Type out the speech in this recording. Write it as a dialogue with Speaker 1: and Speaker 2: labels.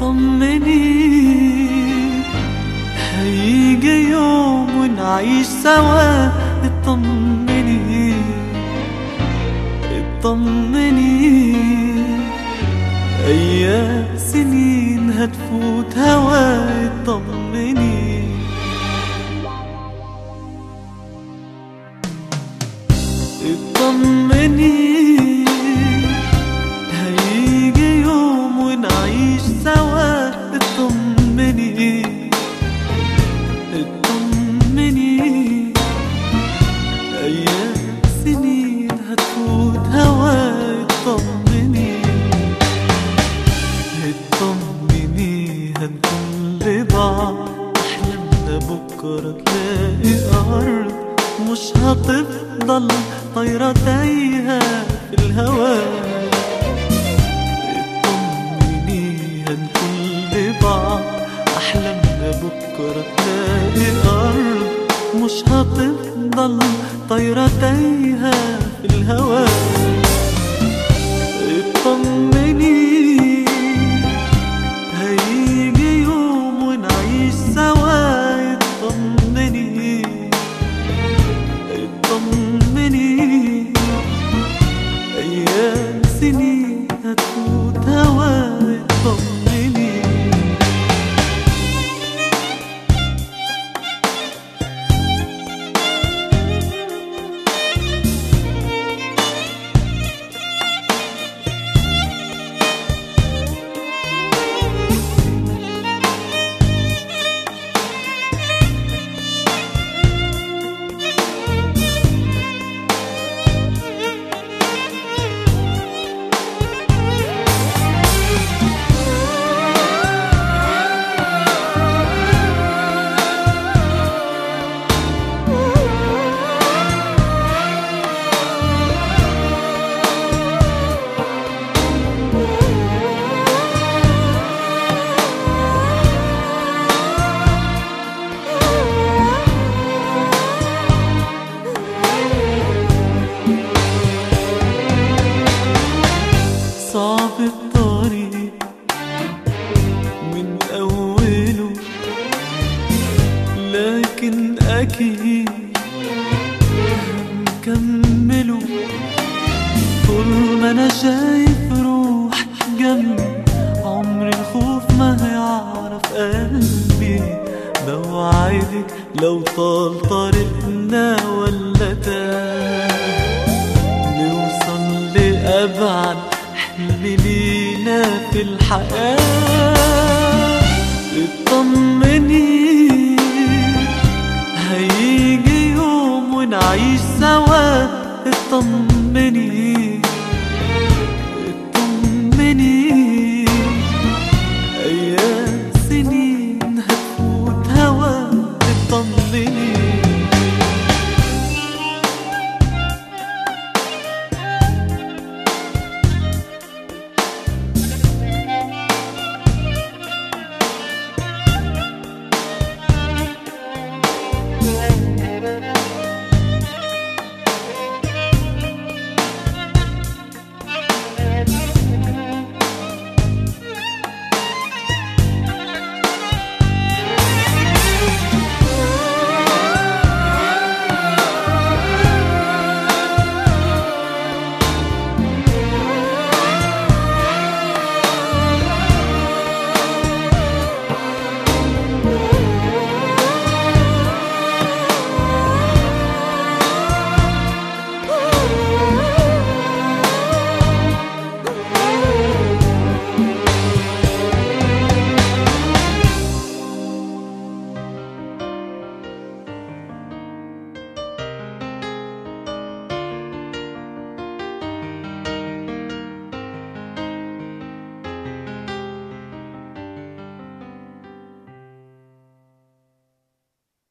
Speaker 1: اطمني، هيجي يوم ونعيش سوا. اطمني اطمني، ايام سنين هتفوت هوا. اطمني اطمني، هيجي يوم ونعيش سوا. اطمني اطمني، ايام سنين هتفوت هوا. اطمني اطمني، هنكون لبعض. احلامنا بكرة تلاقي ارض، مش هتفضل طايرة تايهة في الهوا. اطمني هنكون لبعض. احلامنا بكرة تلاقي ارض، مش هتفضل طايرة تايهة في الهوا. اطمني، هيجي يوم ونعيش سوا. اطمني اطمني، ايام سنين هتفوت هوا. اطمني صعب الطريق من أوله، لكن أكيد هنكمله. طول ما أنا شايف روح جنبي، عمر الخوف ما هيعرف قلبي. بوعدك لو طال طريقنا ولا تاه، نوصل لأبعد حلم لينا في الحياة. اطمني، هيجي يوم ونعيش سوا. اطمني